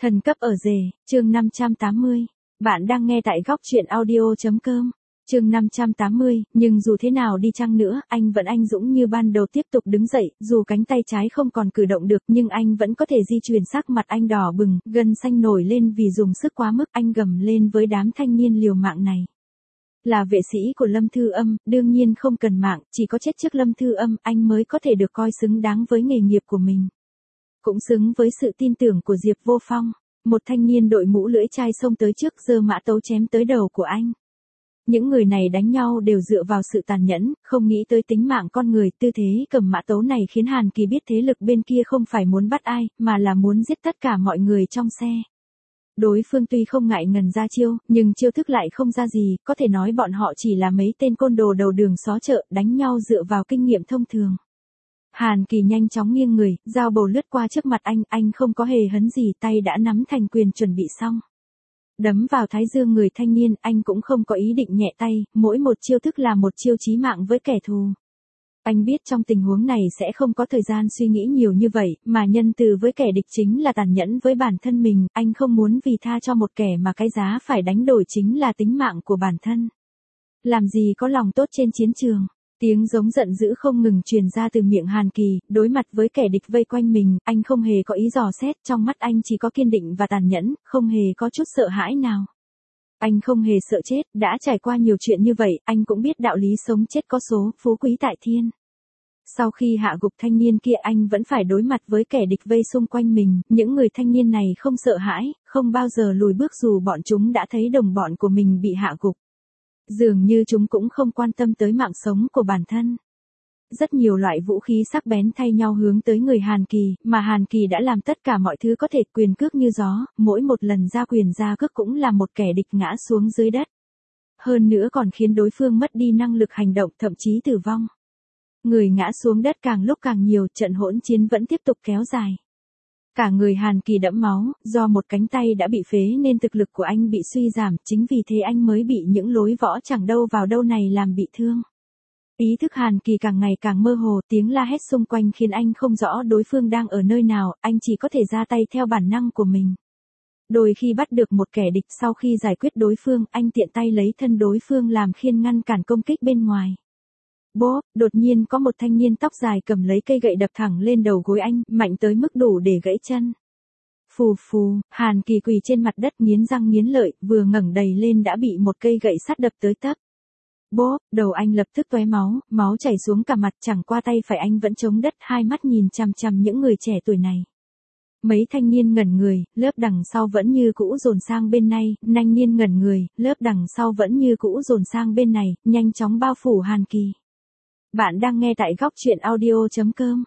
Thần cấp ở rể, chương 580. Bạn đang nghe tại góc truyện audio.com. Chương 580, nhưng dù thế nào đi chăng nữa, anh vẫn anh dũng như ban đầu tiếp tục đứng dậy, dù cánh tay trái không còn cử động được, nhưng anh vẫn có thể di chuyển. Sắc mặt anh đỏ bừng, gân xanh nổi lên vì dùng sức quá mức, anh gầm lên với đám thanh niên liều mạng này. Là vệ sĩ của Lâm Thư Âm, đương nhiên không cần mạng, chỉ có chết trước Lâm Thư Âm, anh mới có thể được coi xứng đáng với nghề nghiệp của mình. Cũng xứng với sự tin tưởng của Diệp Vô Phong. Một thanh niên đội mũ lưỡi chai xông tới trước, giơ mã tấu chém tới đầu của anh. Những người này đánh nhau đều dựa vào sự tàn nhẫn, không nghĩ tới tính mạng con người. Tư thế cầm mã tấu này khiến Hàn Kỳ biết thế lực bên kia không phải muốn bắt ai, mà là muốn giết tất cả mọi người trong xe. Đối phương tuy không ngại ngần ra chiêu, nhưng chiêu thức lại không ra gì, có thể nói bọn họ chỉ là mấy tên côn đồ đầu đường xó chợ, đánh nhau dựa vào kinh nghiệm thông thường. Hàn Kỳ nhanh chóng nghiêng người, dao bầu lướt qua trước mặt anh không có hề hấn gì, tay đã nắm thành quyền chuẩn bị xong. Đấm vào thái dương người thanh niên, anh cũng không có ý định nhẹ tay, mỗi một chiêu thức là một chiêu chí mạng với kẻ thù. Anh biết trong tình huống này sẽ không có thời gian suy nghĩ nhiều như vậy, mà nhân từ với kẻ địch chính là tàn nhẫn với bản thân mình, anh không muốn vì tha cho một kẻ mà cái giá phải đánh đổi chính là tính mạng của bản thân. Làm gì có lòng tốt trên chiến trường. Tiếng giống giận dữ không ngừng truyền ra từ miệng Hàn Kỳ, đối mặt với kẻ địch vây quanh mình, anh không hề có ý dò xét, trong mắt anh chỉ có kiên định và tàn nhẫn, không hề có chút sợ hãi nào. Anh không hề sợ chết, đã trải qua nhiều chuyện như vậy, anh cũng biết đạo lý sống chết có số, phú quý tại thiên. Sau khi hạ gục thanh niên kia, anh vẫn phải đối mặt với kẻ địch vây xung quanh mình, những người thanh niên này không sợ hãi, không bao giờ lùi bước dù bọn chúng đã thấy đồng bọn của mình bị hạ gục. Dường như chúng cũng không quan tâm tới mạng sống của bản thân. Rất nhiều loại vũ khí sắc bén thay nhau hướng tới người Hàn Kỳ, mà Hàn Kỳ đã làm tất cả mọi thứ có thể, quyền cước như gió, mỗi một lần ra quyền ra cước cũng là một kẻ địch ngã xuống dưới đất. Hơn nữa còn khiến đối phương mất đi năng lực hành động, thậm chí tử vong. Người ngã xuống đất càng lúc càng nhiều, trận hỗn chiến vẫn tiếp tục kéo dài. Cả người Hàn Kỳ đẫm máu, do một cánh tay đã bị phế nên thực lực của anh bị suy giảm, chính vì thế anh mới bị những lối võ chẳng đâu vào đâu này làm bị thương. Ý thức Hàn Kỳ càng ngày càng mơ hồ, tiếng la hét xung quanh khiến anh không rõ đối phương đang ở nơi nào, anh chỉ có thể ra tay theo bản năng của mình. Đôi khi bắt được một kẻ địch, sau khi giải quyết đối phương, anh tiện tay lấy thân đối phương làm khiên ngăn cản công kích bên ngoài. Bốp, đột nhiên có một thanh niên tóc dài cầm lấy cây gậy đập thẳng lên đầu gối anh, mạnh tới mức đủ để gãy chân. Phù phù, Hàn Kỳ quỳ trên mặt đất nghiến răng nghiến lợi, vừa ngẩng đầy lên đã bị một cây gậy sắt đập tới tấp. Bốp, đầu anh lập tức tóe máu, máu chảy xuống cả mặt, chẳng qua tay phải anh vẫn chống đất, hai mắt nhìn chằm chằm những người trẻ tuổi này. Mấy thanh niên ngẩn người, lớp đằng sau vẫn như cũ dồn sang bên này, thanh niên ngẩn người, lớp đằng sau vẫn như cũ dồn sang bên này, nhanh chóng bao phủ Hàn Kỳ. Bạn đang nghe tại góc truyện audio.com.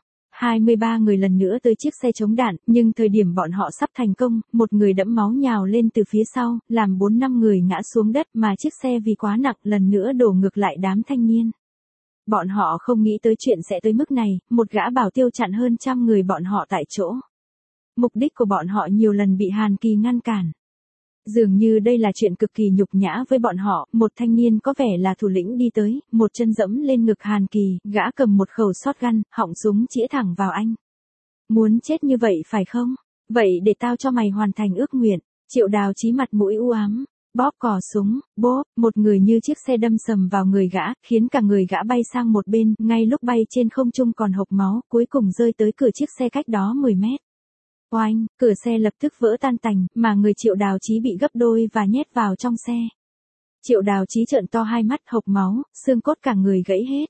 23 người lần nữa tới chiếc xe chống đạn, nhưng thời điểm bọn họ sắp thành công, một người đẫm máu nhào lên từ phía sau, làm 4-5 người ngã xuống đất, mà chiếc xe vì quá nặng lần nữa đổ ngược lại đám thanh niên. Bọn họ không nghĩ tới chuyện sẽ tới mức này, một gã bảo tiêu chặn hơn 100 người bọn họ tại chỗ. Mục đích của bọn họ nhiều lần bị Hàn Kỳ ngăn cản. Dường như đây là chuyện cực kỳ nhục nhã với bọn họ, một thanh niên có vẻ là thủ lĩnh đi tới, một chân dẫm lên ngực Hàn Kỳ, gã cầm một khẩu shotgun, họng súng chĩa thẳng vào anh. Muốn chết như vậy phải không? Vậy để tao cho mày hoàn thành ước nguyện. Triệu Đào Chí mặt mũi u ám, bóp cò súng, bốp, một người như chiếc xe đâm sầm vào người gã, khiến cả người gã bay sang một bên, ngay lúc bay trên không trung còn hộc máu, cuối cùng rơi tới cửa chiếc xe cách đó 10 mét. Oanh, cửa xe lập tức vỡ tan tành, mà người Triệu Đào Chí bị gấp đôi và nhét vào trong xe. Triệu Đào Chí trợn to hai mắt, hộc máu, xương cốt cả người gãy hết.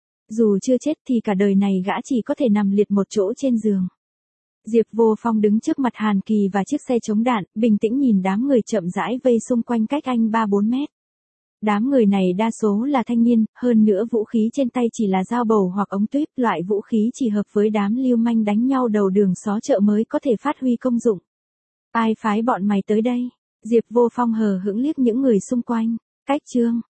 Dù chưa chết thì cả đời này gã chỉ có thể nằm liệt một chỗ trên giường. Diệp Vô Phong đứng trước mặt Hàn Kỳ và chiếc xe chống đạn, bình tĩnh nhìn đám người chậm rãi vây xung quanh cách anh 3-4 mét. Đám người này đa số là thanh niên, hơn nữa vũ khí trên tay chỉ là dao bầu hoặc ống tuyếp, loại vũ khí chỉ hợp với đám lưu manh đánh nhau đầu đường xó chợ mới có thể phát huy công dụng. Ai phái bọn mày tới đây? Diệp Vô Phong hờ hững liếc những người xung quanh. Cách chương,